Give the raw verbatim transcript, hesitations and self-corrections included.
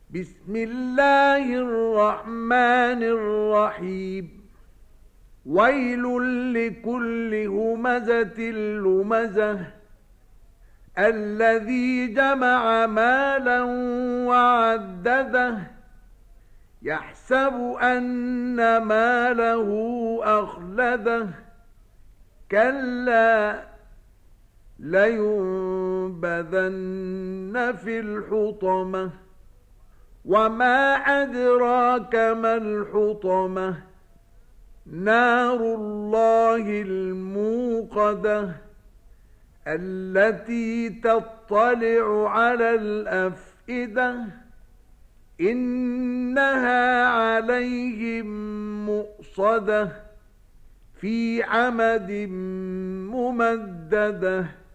بسم الله الرحمن الرحيم ويل لكل همزة لمزة الذي جمع مالا وعدده يحسب أن ماله أخلده كلا لينبذن في الحطمة وما أدراك ما الحطمة نار الله الموقدة التي تطلع على الأفئدة إنها عليهم مؤصدة في عمد ممددة.